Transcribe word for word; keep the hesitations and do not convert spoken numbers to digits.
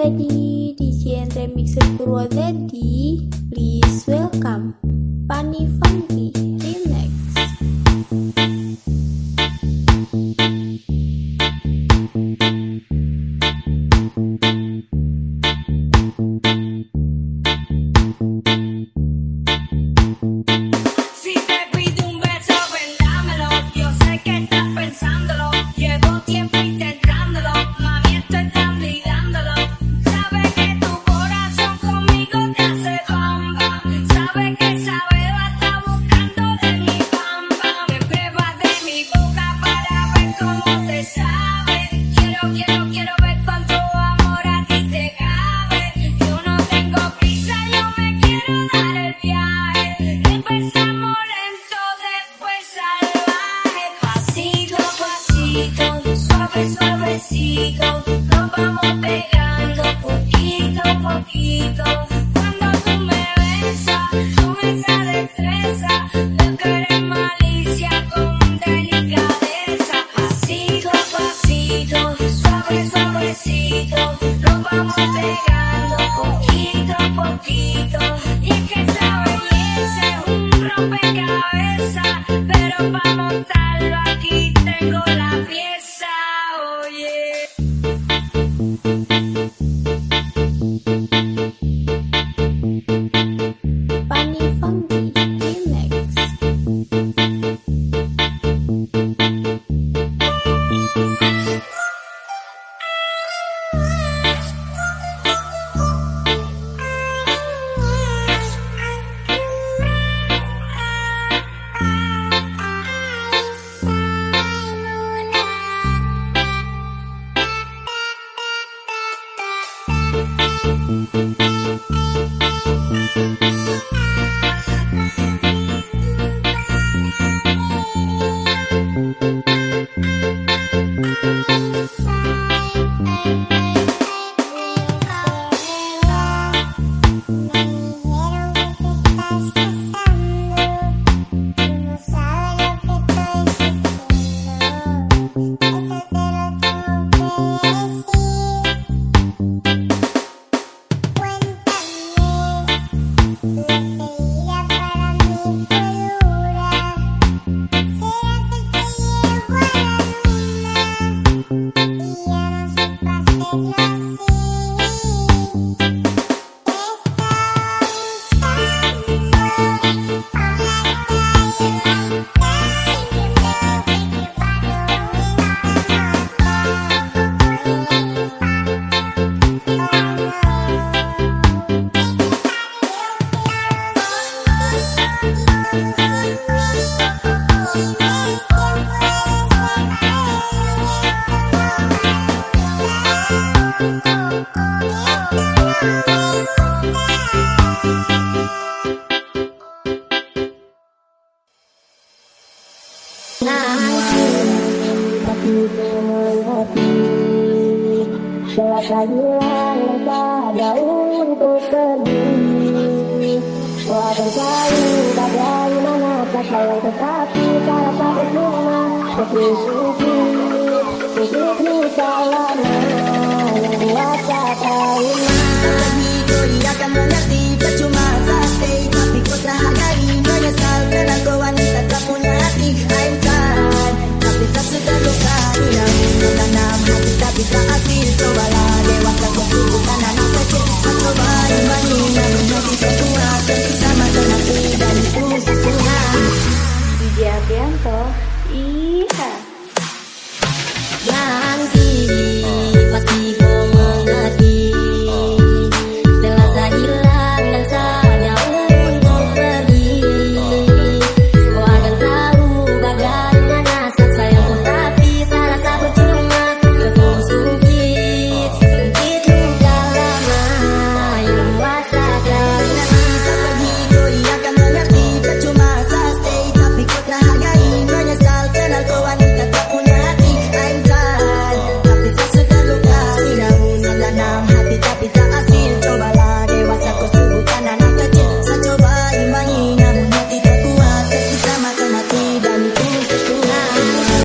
Daddy, D J and remixer Purwodadi. Please welcome Pani Funky Remix. Suavecito, nos vamos pegando poquito a poquito. Cuando tú me besas con esa destreza, lo que eres malicia con delicadeza. Pasito a pasito, suave, suavecito, nos vamos pegando poquito a poquito. Y es que esa belleza es un rompecabezas, pero para montarlo aquí tengo la pieza. Pani Funky Remix. Selasa hilang pada untuk pergi. Wah berkali bagaimana tak sayang tetapi cara tak cuma sepi-sepi. Sedikit salahnya yang buat tak tahu. Tapi kau dia akan mengerti. Percuma tak stay tapi kau tak hargai. Menyesal kerana kau wanita tak punya hati. I'm tired tapi tak suka luka. Sudah menanam hati tapi tak